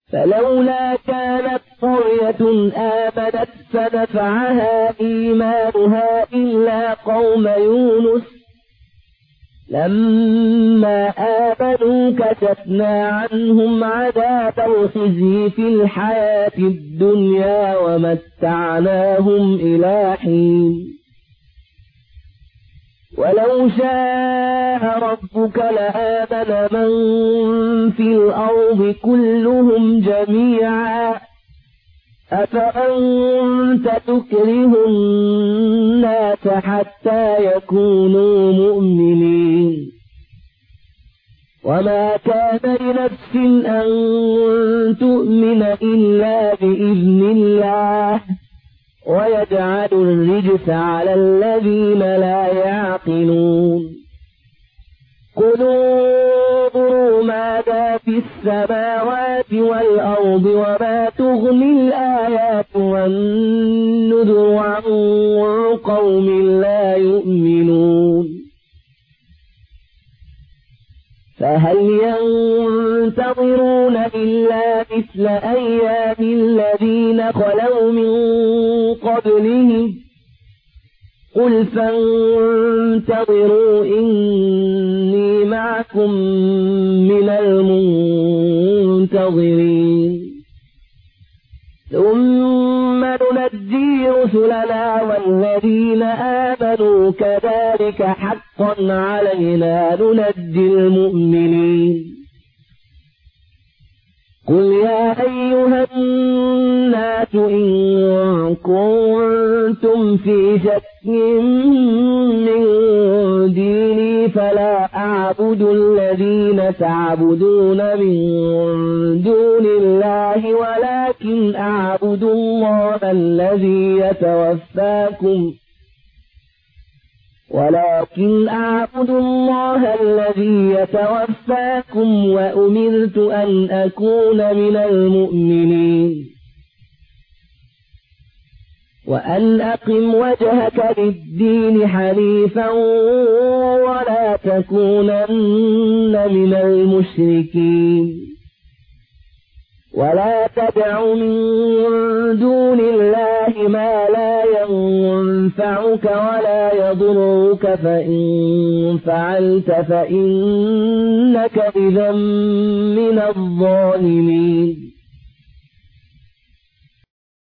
فلولا كانت قرية آمنت فنفعها إيمانها إلا قوم يونس لما آمنوا كشفنا عنهم عذاب الخزي في الحياة الدنيا ومتعناهم إلى حين ولو شاء ربك لآمن من في الأرض كلهم جميعا أفأنت تكره الناس حتى يكونوا مؤمنين وما كان لنفس أن تؤمن إلا بإذن الله ويجعل الرجس على الذين لا يعقلون قلوا انظروا ماذا في السماوات والأرض وما تغني الآيات والنذر عن قوم لا يؤمنون فهل ينتظرون إلا مثل أيام الذين خلوا من قبلهم قل فانتظروا إني معكم من المنتظرين ثم ننجي رسلنا والذين آمنوا كذلك حقا علينا ننجي المؤمنين قل يا أيها الناس إن كنتم في شك من ديني فلا أعبد الذين تعبدون من دون الله ولكن أعبد الله الذي يتوفاكم وأمرت أن أكون من المؤمنين وأن أقم وجهك للدين حنيفا ولا تكونن من المشركين ولا تدع من دون الله ما لا ينفعك ولا يضرك فإن فعلت فإنك إذا من الظالمين